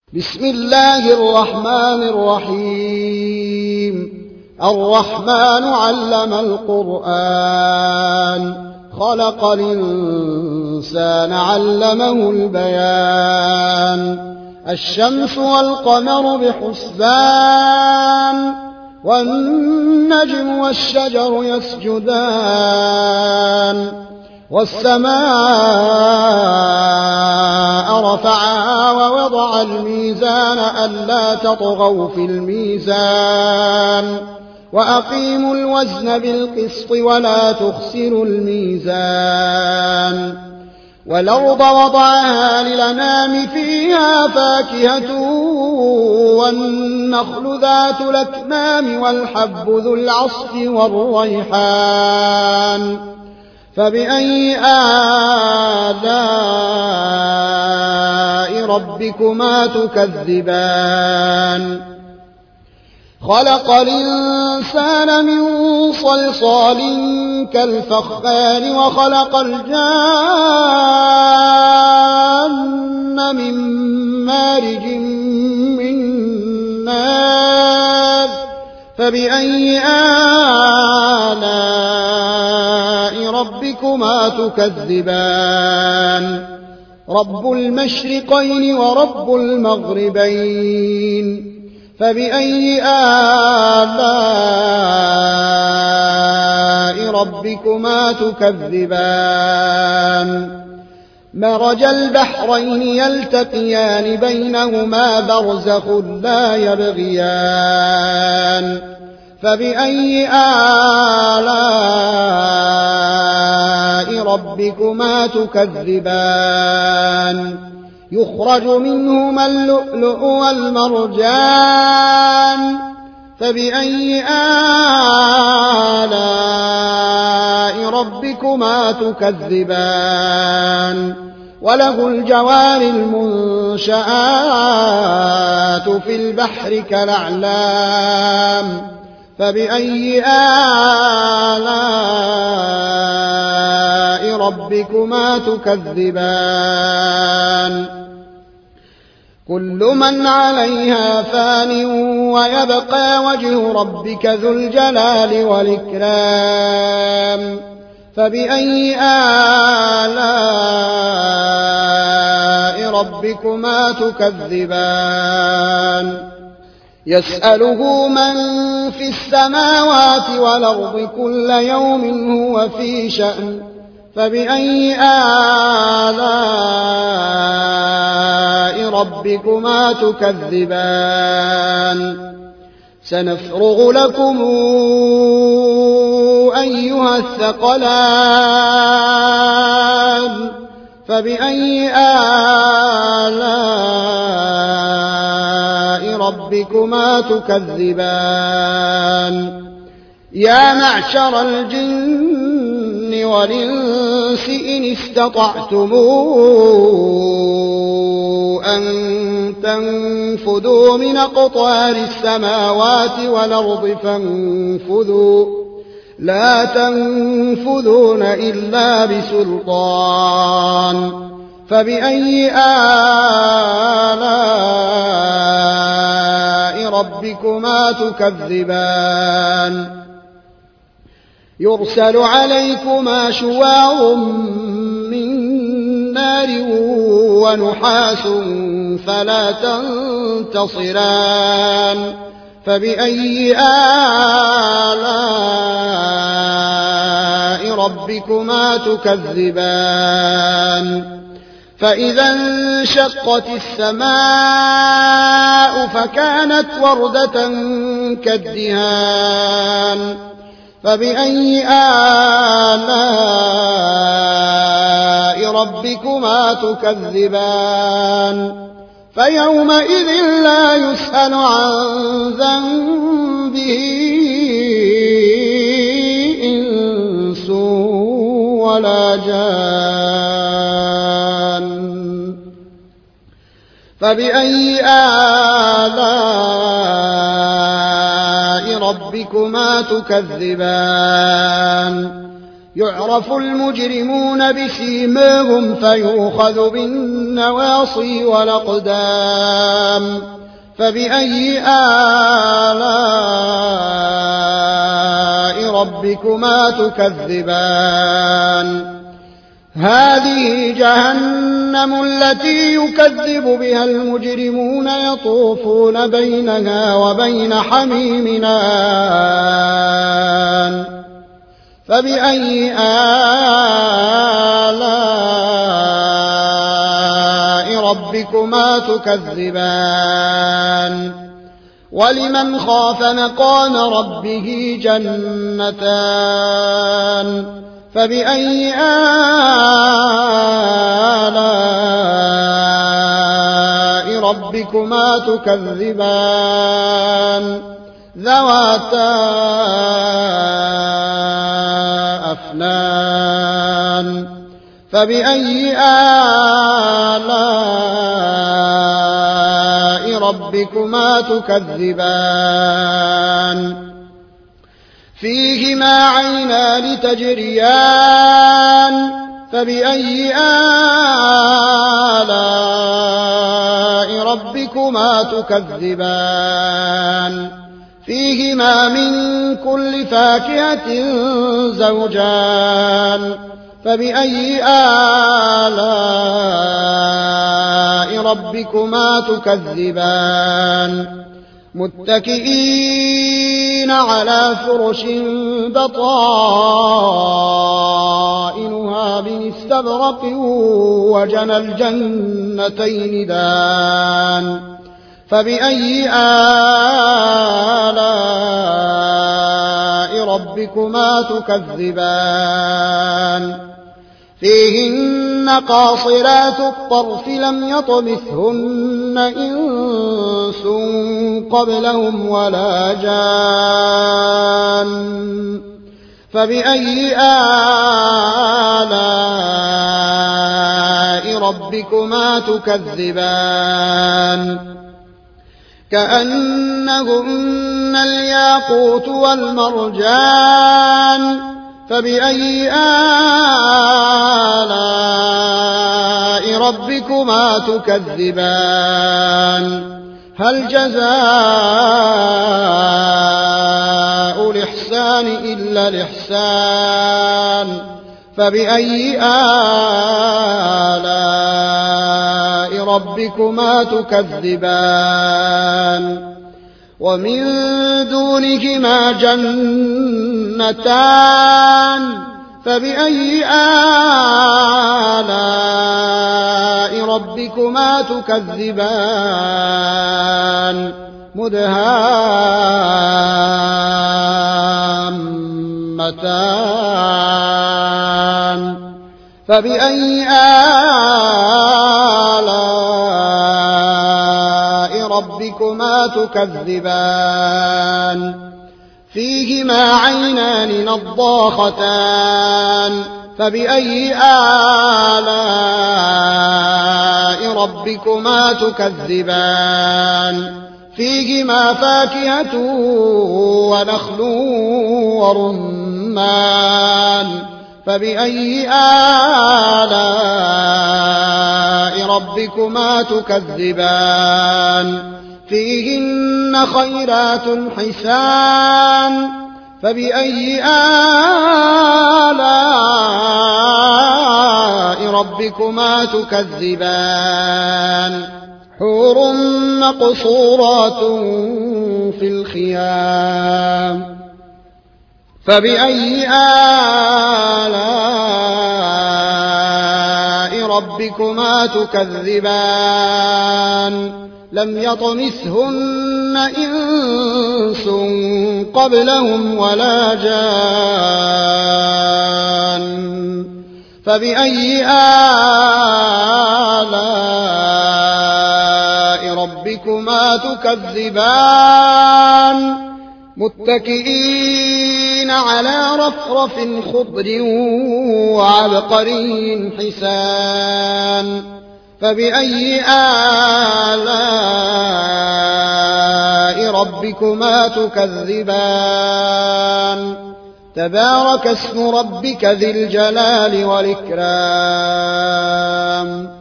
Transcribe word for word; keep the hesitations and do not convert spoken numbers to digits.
بسم الله الرحمن الرحيم الرحمن علم القرآن خلق الإنسان علمه البيان الشمس والقمر بحسبان والنجم والشجر يسجدان والسماء رفعها ووضع الميزان ألا تطغوا في الميزان وأقيموا الوزن بالقسط ولا تخسروا الميزان والأرض وضعها للأنام فيها فاكهة والنخل ذات الأكمام والحب ذو العصف والريحان فبأي آلاء ربكما تكذبان خلق الإنسان من صلصال كالفخار وخلق الجان من مارج من نار فبأي آلاء ربكما تكذبان رب المشرقين ورب المغربين فبأي آلاء ربكما تكذبان مرج البحرين يلتقيان بينهما برزخ لا يبغيان فبأي آلاء ربكما تكذبان يخرج منهما اللؤلؤ والمرجان فبأي آلاء ربكما تكذبان وله الجوار المنشآت في البحر كالأعلام فبأي آلاء ربكما تكذبان كل من عليها فان ويبقى وجه ربك ذو الجلال والإكرام فبأي آلاء ربكما تكذبان يسأله من في السماوات والأرض كل يوم هو في شأن فبأي آلاء ربكما تكذبان سنفرغ لكم أيها الثقلان فبأي آلاء ربكما تكذبان يا معشر الجن والإنس إن استطعتم أن تنفذوا من أقطار السماوات والأرض فانفذوا لا تنفذون إلا بسلطان فبأي آلاء ربكما تكذبان يرسل عليكما شواظ من نار ونحاس فلا تنتصران فبأي آلاء ربكما تكذبان فإذا انشقت السماء فكانت وردة كالدهان فبأي آلاء ربكما تكذبان فيومئذ لا يسأل عن ذنبه إنس ولا جان فبأي آلاء ربكما تكذبان يعرف المجرمون بسيماهم فيؤخذ بالنواصي والأقدام فبأي آلاء ربكما تكذبان هذه جهنم التي يكذب بها المجرمون يطوفون بينها وبين حميم آن فبأي آلاء ربكما تكذبان ولمن خاف مقام ربه جنتان فبأي آلاء ربكما تكذبان ذواتا أفنان فبأي آلاء ربكما تكذبان فيهما عينان تجريان فبأي آلاء ربكما تكذبان فيهما من كل فاكهة زوجان فبأي آلاء ربكما تكذبان متكئين على فرش بطائنها من استبرق وجنى الجنتين دان فبأي آلاء ربكما تكذبان فيهن قاصرات الطرف لم يطمثهن إنس قبلهم ولا جان فبأي آلاء ربكما تكذبان كأنهن الياقوت والمرجان فبأي آلاء ربكما تكذبان هل جزاء الإحسان إلا الإحسان فبأي آلاء ربكما تكذبان ومن دونهما جنتان فبأي آلاء ربكما تكذبان مدهامتان فبأي آلاء ربكما تكذبان فيهما عينان نضاختان فبأي آلاء ربكما تكذبان فيهما فاكهة ونخل ورمان فبأي آلاء ربكما تكذبان فيهن خيرات حسان فبأي آلاء ربكما تكذبان حور مقصورات في الخيام فبأي آلاء ربكما تكذبان لم يطمثهن إنس قبلهم ولا جان فبأي آلاء ربكما تكذبان متكئين على رفرف خضر وعبقري حسان فبأي آلاء ربكما تكذبان تبارك اسم ربك ذي الجلال والإكرام